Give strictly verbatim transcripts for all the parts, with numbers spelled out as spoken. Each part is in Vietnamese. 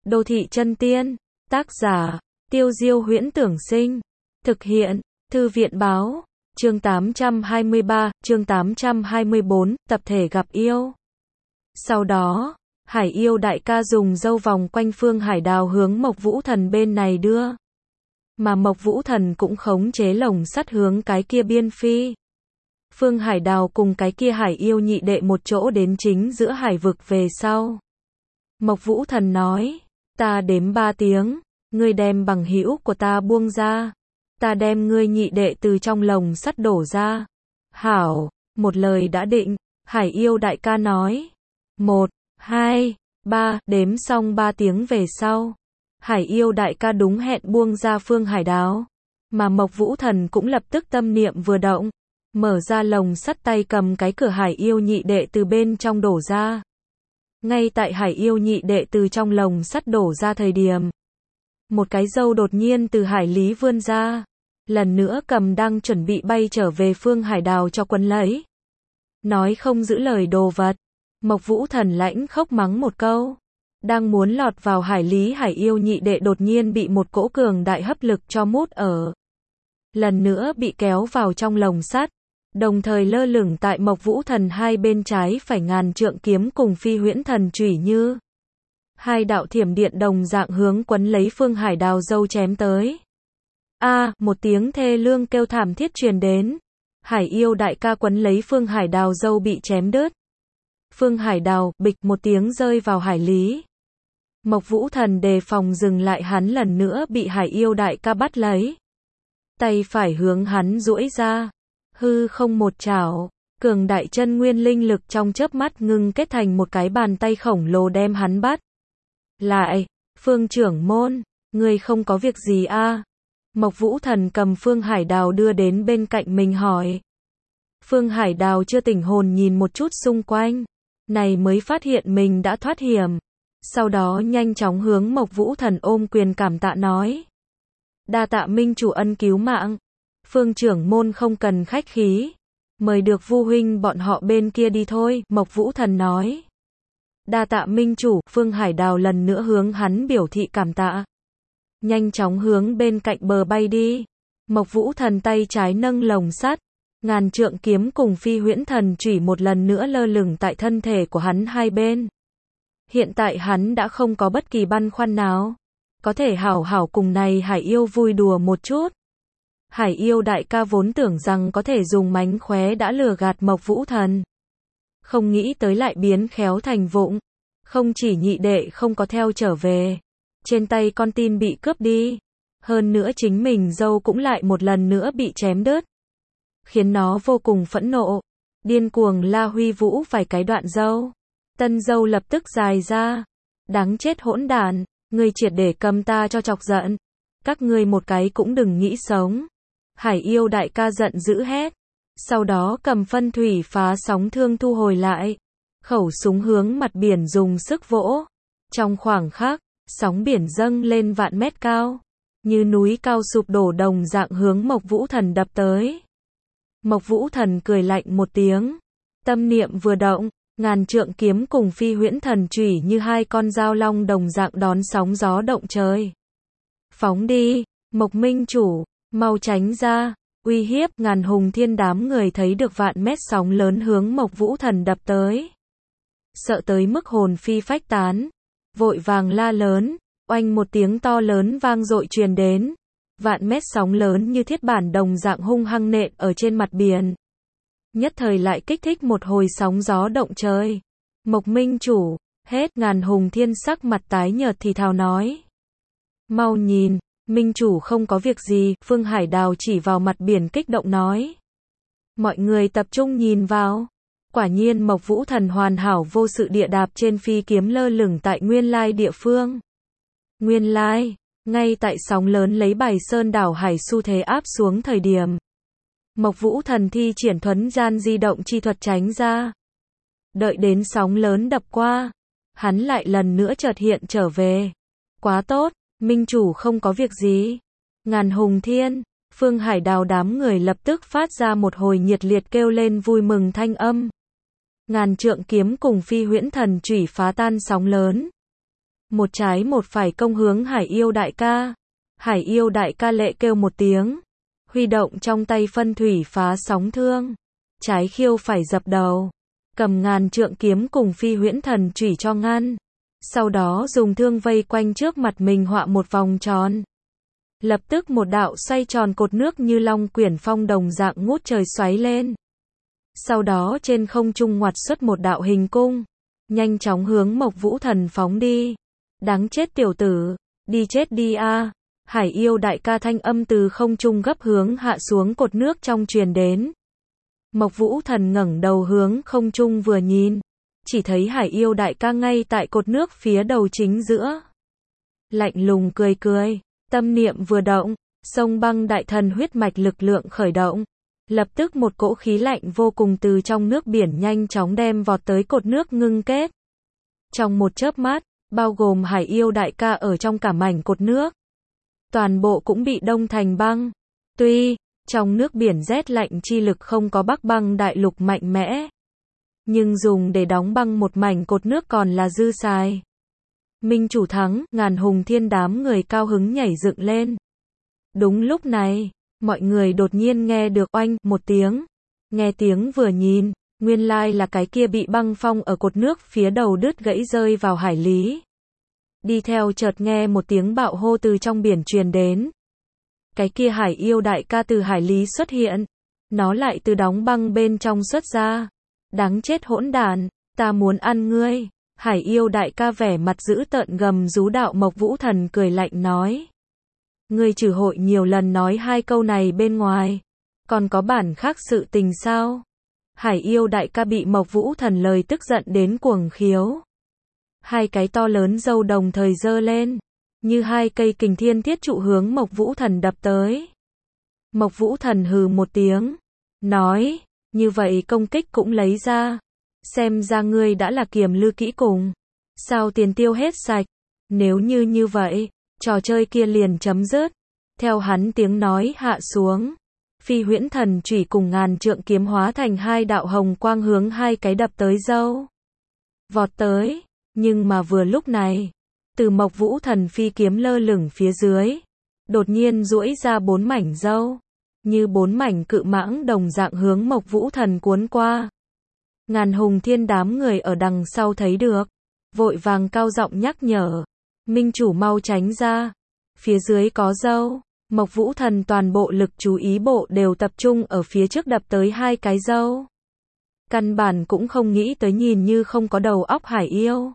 Đô thị chân tiên. Tác giả, Tiêu Diêu Huyễn Tưởng Sinh. Thực hiện, Thư viện Báo. Chương tám trăm hai mươi ba, chương tám trăm hai mươi bốn, tập thể gặp yêu. Sau đó, Hải yêu đại ca dùng dâu vòng quanh Phương Hải Đào hướng Mộc Vũ Thần bên này đưa. Mà Mộc Vũ Thần cũng khống chế lồng sắt hướng cái kia biên phi. Phương Hải Đào cùng cái kia Hải yêu nhị đệ một chỗ đến chính giữa hải vực về sau. Mộc Vũ Thần nói, ta đếm ba tiếng, ngươi đem bằng hữu của ta buông ra. Ta đem ngươi nhị đệ từ trong lồng sắt đổ ra. Hảo, một lời đã định, Hải yêu đại ca nói. Một, hai, ba, đếm xong ba tiếng về sau. Hải yêu đại ca đúng hẹn buông ra Phương Hải Đào. Mà Mộc Vũ Thần cũng lập tức tâm niệm vừa động. Mở ra lồng sắt tay cầm cái cửa Hải yêu nhị đệ từ bên trong đổ ra. Ngay tại Hải yêu nhị đệ từ trong lồng sắt đổ ra thời điểm. Một cái dâu đột nhiên từ hải lý vươn ra. Lần nữa cầm đang chuẩn bị bay trở về Phương Hải Đào cho quấn lấy. Nói không giữ lời đồ vật. Mộc Vũ Thần lãnh khóc mắng một câu. Đang muốn lọt vào hải lý Hải yêu nhị đệ đột nhiên bị một cỗ cường đại hấp lực cho mút ở. Lần nữa bị kéo vào trong lồng sắt. Đồng thời lơ lửng tại Mộc Vũ Thần hai bên trái phải ngàn trượng kiếm cùng phi huyễn thần chủy như. Hai đạo thiểm điện đồng dạng hướng quấn lấy Phương Hải Đào dâu chém tới. A, à, một tiếng thê lương kêu thảm thiết truyền đến. Hải yêu đại ca quấn lấy Phương Hải Đào dâu bị chém đứt. Phương Hải Đào, bịch một tiếng rơi vào hải lý. Mộc Vũ Thần đề phòng dừng lại hắn lần nữa bị Hải yêu đại ca bắt lấy. Tay phải hướng hắn duỗi ra. Hư không một chảo. Cường đại chân nguyên linh lực trong chớp mắt ngưng kết thành một cái bàn tay khổng lồ đem hắn bắt. Lại, Phương trưởng môn, ngươi không có việc gì a? À? Mộc Vũ Thần cầm Phương Hải Đào đưa đến bên cạnh mình hỏi. Phương Hải Đào chưa tỉnh hồn nhìn một chút xung quanh. Này mới phát hiện mình đã thoát hiểm. Sau đó nhanh chóng hướng Mộc Vũ Thần ôm quyền cảm tạ nói. Đa tạ minh chủ ân cứu mạng. Phương trưởng môn không cần khách khí. Mời được Vu huynh bọn họ bên kia đi thôi, Mộc Vũ Thần nói. Đa tạ minh chủ, Phương Hải Đào lần nữa hướng hắn biểu thị cảm tạ. Nhanh chóng hướng bên cạnh bờ bay đi. Mộc Vũ Thần tay trái nâng lồng sắt. Ngàn trượng kiếm cùng phi huyễn thần chủy một lần nữa lơ lửng tại thân thể của hắn hai bên. Hiện tại hắn đã không có bất kỳ băn khoăn nào. Có thể hảo hảo cùng này Hải yêu vui đùa một chút. Hải yêu đại ca vốn tưởng rằng có thể dùng mánh khóe đã lừa gạt Mộc Vũ Thần. Không nghĩ tới lại biến khéo thành vụng. Không chỉ nhị đệ không có theo trở về. Trên tay con tin bị cướp đi. Hơn nữa chính mình dâu cũng lại một lần nữa bị chém đứt. Khiến nó vô cùng phẫn nộ. Điên cuồng la huy vũ vài cái đoạn dâu. Tân dâu lập tức dài ra. Đáng chết hỗn đản. Ngươi triệt để cầm ta cho chọc giận. Các ngươi một cái cũng đừng nghĩ sống. Hải yêu đại ca giận dữ hét. Sau đó cầm phân thủy phá sóng thương thu hồi lại. Khẩu súng hướng mặt biển dùng sức vỗ. Trong khoảng khắc, sóng biển dâng lên vạn mét cao. Như núi cao sụp đổ đồng dạng hướng Mộc Vũ Thần đập tới. Mộc Vũ Thần cười lạnh một tiếng. Tâm niệm vừa động, ngàn trượng kiếm cùng phi huyễn thần chủy như hai con dao long đồng dạng đón sóng gió động trời. Phóng đi, Mộc minh chủ, mau tránh ra, uy hiếp. Ngàn hùng thiên đám người thấy được vạn mét sóng lớn hướng Mộc Vũ Thần đập tới. Sợ tới mức hồn phi phách tán. Vội vàng la lớn, oanh một tiếng to lớn vang dội truyền đến. Vạn mét sóng lớn như thiết bản đồng dạng hung hăng nện ở trên mặt biển. Nhất thời lại kích thích một hồi sóng gió động trời. Mộc minh chủ, hết. Ngàn hùng thiên sắc mặt tái nhợt thì thào nói. Mau nhìn, minh chủ không có việc gì, Phương Hải Đào chỉ vào mặt biển kích động nói. Mọi người tập trung nhìn vào. Quả nhiên Mộc Vũ Thần hoàn hảo vô sự địa đạp trên phi kiếm lơ lửng tại nguyên lai địa phương. Nguyên lai, ngay tại sóng lớn lấy bài sơn đảo hải xu thế áp xuống thời điểm. Mộc Vũ Thần thi triển thuấn gian di động chi thuật tránh ra. Đợi đến sóng lớn đập qua. Hắn lại lần nữa chợt hiện trở về. Quá tốt, minh chủ không có việc gì. Ngàn hùng thiên, Phương Hải Đào đám người lập tức phát ra một hồi nhiệt liệt kêu lên vui mừng thanh âm. Ngàn trượng kiếm cùng phi huyễn thần chủy phá tan sóng lớn. một trái một phải công hướng Hải Yêu đại ca. Hải Yêu đại ca lệ kêu một tiếng, huy động trong tay phân thủy phá sóng thương, trái khiêu phải dập đầu, cầm ngàn trượng kiếm cùng phi huyễn thần chủy cho ngăn. Sau đó dùng thương vây quanh trước mặt mình họa một vòng tròn. Lập tức một đạo xoay tròn cột nước như long quyển phong đồng dạng ngút trời xoáy lên. Sau đó trên không trung ngoặt xuất một đạo hình cung, nhanh chóng hướng Mộc Vũ Thần phóng đi. Đáng chết tiểu tử, đi chết đi a. Hải Yêu đại ca thanh âm từ không trung gấp hướng hạ xuống cột nước trong truyền đến. Mộc Vũ Thần ngẩng đầu hướng không trung vừa nhìn, chỉ thấy Hải Yêu đại ca ngay tại cột nước phía đầu chính giữa. Lạnh lùng cười cười, tâm niệm vừa động, sông băng đại thần huyết mạch lực lượng khởi động. Lập tức một cỗ khí lạnh vô cùng từ trong nước biển nhanh chóng đem vọt tới cột nước ngưng kết. Trong một chớp mắt, bao gồm Hải Yêu đại ca ở trong cả mảnh cột nước, toàn bộ cũng bị đông thành băng. Tuy trong nước biển rét lạnh chi lực không có Bắc Băng đại lục mạnh mẽ, nhưng dùng để đóng băng một mảnh cột nước còn là dư xài. Minh chủ thắng, Ngàn Hùng Thiên đám người cao hứng nhảy dựng lên. Đúng lúc này, mọi người đột nhiên nghe được oanh một tiếng. Nghe tiếng vừa nhìn, nguyên lai là cái kia bị băng phong ở cột nước phía đầu đứt gãy rơi vào hải lý. Đi theo chợt nghe một tiếng bạo hô từ trong biển truyền đến. Cái kia Hải Yêu đại ca từ hải lý xuất hiện, nó lại từ đóng băng bên trong xuất ra. Đáng chết hỗn đản, ta muốn ăn ngươi. Hải Yêu đại ca vẻ mặt dữ tợn gầm rú. Đạo Mộc Vũ Thần cười lạnh nói, ngươi trừ hội nhiều lần nói hai câu này bên ngoài, còn có bản khác sự tình sao? Hải Yêu đại ca bị Mộc Vũ Thần lời tức giận đến cuồng khiếu. Hai cái to lớn râu đồng thời giơ lên, như hai cây kình thiên thiết trụ hướng Mộc Vũ Thần đập tới. Mộc Vũ Thần hừ một tiếng, nói, như vậy công kích cũng lấy ra. Xem ra ngươi đã là kiềm lư kỹ cùng. Sao tiền tiêu hết sạch? Nếu như như vậy, trò chơi kia liền chấm dứt. Theo hắn tiếng nói hạ xuống, phi huyễn thần chủy cùng ngàn trượng kiếm hóa thành hai đạo hồng quang hướng hai cái đập tới dâu. Vọt tới, nhưng mà vừa lúc này, từ Mộc Vũ Thần phi kiếm lơ lửng phía dưới, đột nhiên duỗi ra bốn mảnh dâu, như bốn mảnh cự mãng đồng dạng hướng Mộc Vũ Thần cuốn qua. Ngàn Hùng Thiên đám người ở đằng sau thấy được, vội vàng cao giọng nhắc nhở, minh chủ mau tránh ra, phía dưới có dâu. Mộc Vũ Thần toàn bộ lực chú ý bộ đều tập trung ở phía trước đập tới hai cái dâu. Căn bản cũng không nghĩ tới nhìn như không có đầu óc Hải Yêu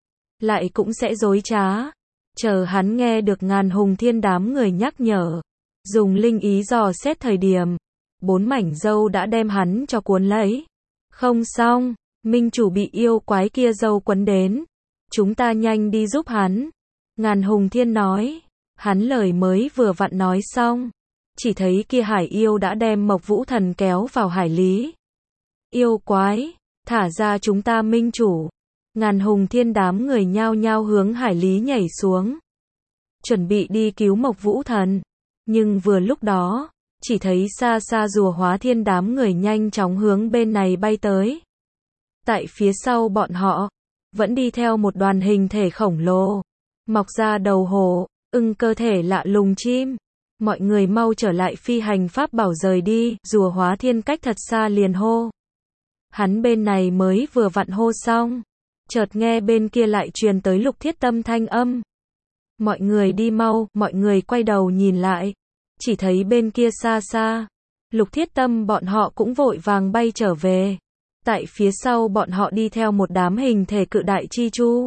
lại cũng sẽ dối trá. Chờ hắn nghe được Ngàn Hùng Thiên đám người nhắc nhở, dùng linh ý dò xét thời điểm, bốn mảnh dâu đã đem hắn cho cuốn lấy. Không xong, minh chủ bị yêu quái kia dâu quấn đến, chúng ta nhanh đi giúp hắn. Ngàn Hùng Thiên nói, hắn lời mới vừa vặn nói xong, chỉ thấy kia Hải Yêu đã đem Mộc Vũ Thần kéo vào hải lý. Yêu quái, thả ra chúng ta minh chủ. Ngàn Hùng Thiên đám người nhao nhao hướng hải lý nhảy xuống, chuẩn bị đi cứu Mộc Vũ Thần. Nhưng vừa lúc đó, chỉ thấy xa xa rùa hóa thiên đám người nhanh chóng hướng bên này bay tới. Tại phía sau bọn họ, vẫn đi theo một đoàn hình thể khổng lồ, mọc ra đầu hổ, ưng cơ thể lạ lùng chim. Mọi người mau trở lại phi hành pháp bảo rời đi. Rùa hóa thiên cách thật xa liền hô. Hắn bên này mới vừa vặn hô xong, chợt nghe bên kia lại truyền tới Lục Thiết Tâm thanh âm. Mọi người đi mau. Mọi người quay đầu nhìn lại, chỉ thấy bên kia xa xa, Lục Thiết Tâm bọn họ cũng vội vàng bay trở về. Tại phía sau bọn họ đi theo một đám hình thể cự đại chi chu.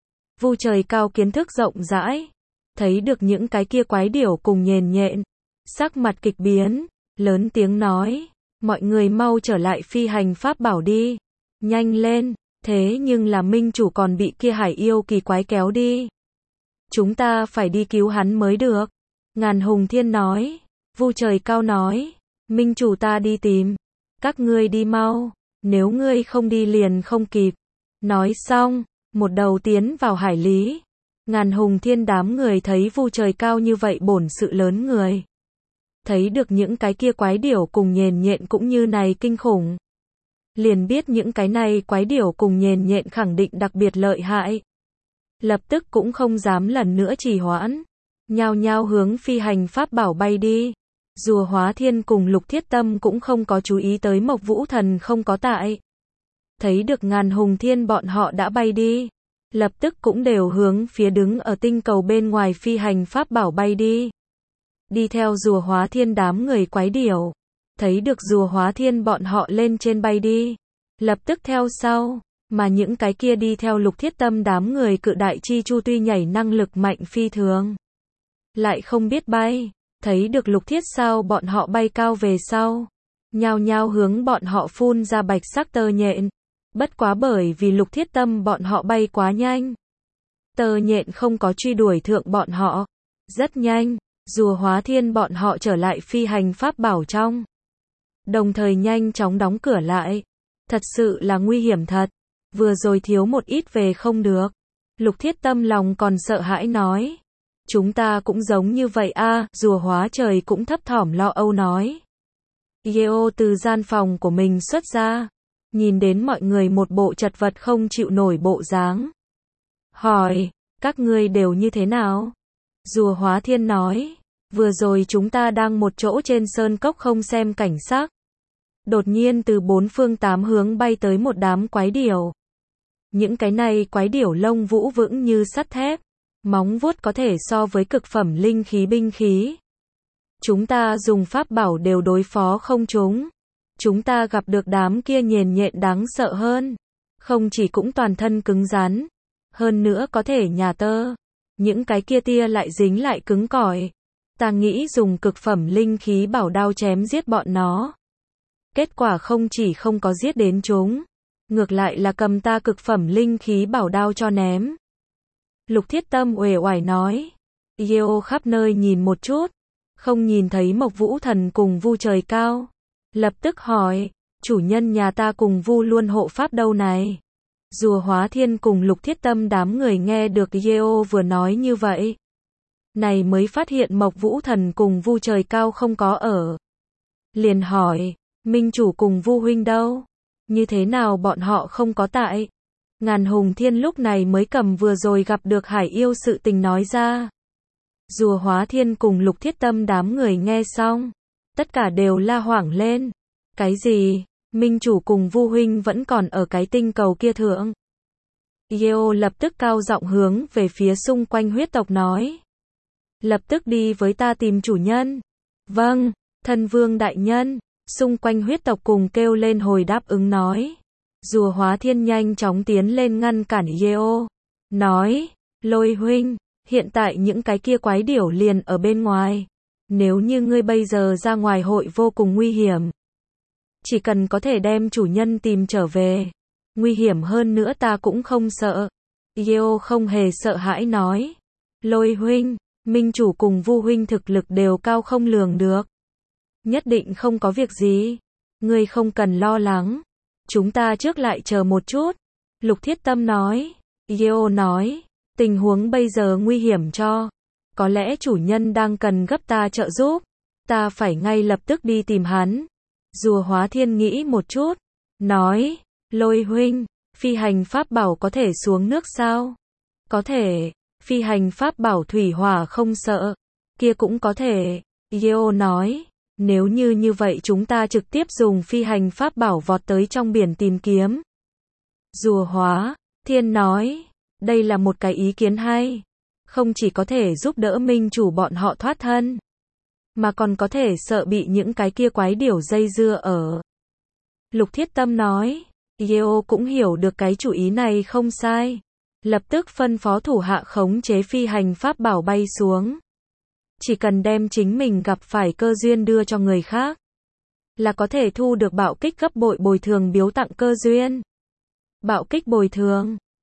Vu Trời Cao kiến thức rộng rãi, thấy được những cái kia quái điểu cùng nhền nhện, sắc mặt kịch biến, lớn tiếng nói, mọi người mau trở lại phi hành pháp bảo đi, nhanh lên. Thế nhưng là minh chủ còn bị kia Hải Yêu kỳ quái kéo đi. Chúng ta phải đi cứu hắn mới được. Ngàn Hùng Thiên nói. Vu Trời Cao nói, minh chủ ta đi tìm, các ngươi đi mau, nếu ngươi không đi liền không kịp. Nói xong, một đầu tiến vào hải lý. Ngàn Hùng Thiên đám người thấy Vu Trời Cao như vậy bổn sự lớn người, thấy được những cái kia quái điểu cùng nhền nhện cũng như này kinh khủng, liền biết những cái này quái điểu cùng nhền nhện khẳng định đặc biệt lợi hại. lập tức cũng không dám lần nữa trì hoãn, nhao nhao hướng phi hành pháp bảo bay đi. Rùa Hóa Thiên cùng Lục Thiết Tâm cũng không có chú ý tới Mộc Vũ Thần không có tại. Thấy được Ngàn Hùng Thiên bọn họ đã bay đi, lập tức cũng đều hướng phía đứng ở tinh cầu bên ngoài phi hành pháp bảo bay đi. Đi theo Rùa Hóa Thiên đám người quái điểu, thấy được Rùa Hóa Thiên bọn họ lên trên bay đi, lập tức theo sau, mà những cái kia đi theo Lục Thiết Tâm đám người cự đại chi chu tuy nhảy năng lực mạnh phi thường, lại không biết bay, thấy được Lục Thiết sao bọn họ bay cao về sau, nhao nhao hướng bọn họ phun ra bạch sắc tơ nhện. Bất quá bởi vì Lục Thiết Tâm bọn họ bay quá nhanh, tơ nhện không có truy đuổi thượng bọn họ. Rất nhanh, Rùa Hóa Thiên bọn họ trở lại phi hành pháp bảo trong, đồng thời nhanh chóng đóng cửa lại. Thật sự là nguy hiểm thật, vừa rồi thiếu một ít về không được. Lục Thiết Tâm lòng còn sợ hãi nói, chúng ta cũng giống như vậy a. Rùa Hóa Trời cũng thấp thỏm lo âu nói. Yeo từ gian phòng của mình xuất ra, nhìn đến mọi người một bộ chật vật không chịu nổi bộ dáng, hỏi, các ngươi đều như thế nào? Rùa Hóa Thiên nói, vừa rồi chúng ta đang một chỗ trên sơn cốc không xem cảnh sắc, đột nhiên từ bốn phương tám hướng bay tới một đám quái điểu. Những cái này quái điểu lông vũ vững như sắt thép, móng vuốt có thể so với cực phẩm linh khí binh khí. Chúng ta dùng pháp bảo đều đối phó không chúng. Chúng ta gặp được đám kia nhện nhện đáng sợ hơn, không chỉ cũng toàn thân cứng rắn, hơn nữa có thể nhả tơ. Những cái kia tia lại dính lại cứng cỏi. Ta nghĩ dùng cực phẩm linh khí bảo đao chém giết bọn nó. Kết quả không chỉ không có giết đến chúng, ngược lại là cầm ta cực phẩm linh khí bảo đao cho ném. Lục Thiết Tâm uể oải nói. Yeo khắp nơi nhìn một chút, không nhìn thấy Mộc Vũ Thần cùng Vu Trời Cao. Lập tức hỏi, chủ nhân nhà ta cùng Vu luôn hộ pháp đâu này? Rùa Hóa Thiên cùng Lục Thiết Tâm đám người nghe được Yeo vừa nói như vậy, này mới phát hiện Mộc Vũ Thần cùng Vu Trời Cao không có ở. Liền hỏi, Minh chủ cùng Vu huynh đâu? Như thế nào bọn họ không có tại? Ngàn Hùng Thiên lúc này mới cầm vừa rồi gặp được hải yêu sự tình nói ra. Rùa Hóa Thiên cùng Lục Thiết Tâm đám người nghe xong, tất cả đều la hoảng lên. Cái gì? Minh chủ cùng Vu huynh vẫn còn ở cái tinh cầu kia thượng? Yeo lập tức cao giọng hướng về phía xung quanh huyết tộc nói. Lập tức đi với ta tìm chủ nhân. Vâng, thân vương đại nhân. Xung quanh huyết tộc cùng kêu lên hồi đáp ứng nói. Rùa Hóa Thiên nhanh chóng tiến lên ngăn cản Yeo. Nói, Lôi huynh, hiện tại những cái kia quái điểu liền ở bên ngoài. Nếu như ngươi bây giờ ra ngoài hội vô cùng nguy hiểm. Chỉ cần có thể đem chủ nhân tìm trở về. Nguy hiểm hơn nữa ta cũng không sợ. Yeo không hề sợ hãi nói. Lôi huynh, Minh chủ cùng Vu huynh thực lực đều cao không lường được. Nhất định không có việc gì. Ngươi không cần lo lắng. Chúng ta trước lại chờ một chút. Lục Thiết Tâm nói. Yeo nói. Tình huống bây giờ nguy hiểm cho. Có lẽ chủ nhân đang cần gấp ta trợ giúp. Ta phải ngay lập tức đi tìm hắn. Rùa Hóa Thiên nghĩ một chút. Nói. Lôi huynh, phi hành pháp bảo có thể xuống nước sao? Có thể. Phi hành pháp bảo thủy hỏa không sợ. Kia cũng có thể. Yeo nói. Nếu như như vậy chúng ta trực tiếp dùng phi hành pháp bảo vọt tới trong biển tìm kiếm. Rùa Hóa Thiên nói. Đây là một cái ý kiến hay. Không chỉ có thể giúp đỡ minh chủ bọn họ thoát thân, mà còn có thể sợ bị những cái kia quái điểu dây dưa ở. Lục Thiết Tâm nói. Yeo cũng hiểu được cái chủ ý này không sai. Lập tức phân phó thủ hạ khống chế phi hành pháp bảo bay xuống. Chỉ cần đem chính mình gặp phải cơ duyên đưa cho người khác, là có thể thu được bạo kích gấp bội bồi thường biếu tặng cơ duyên. Bạo kích bồi thường.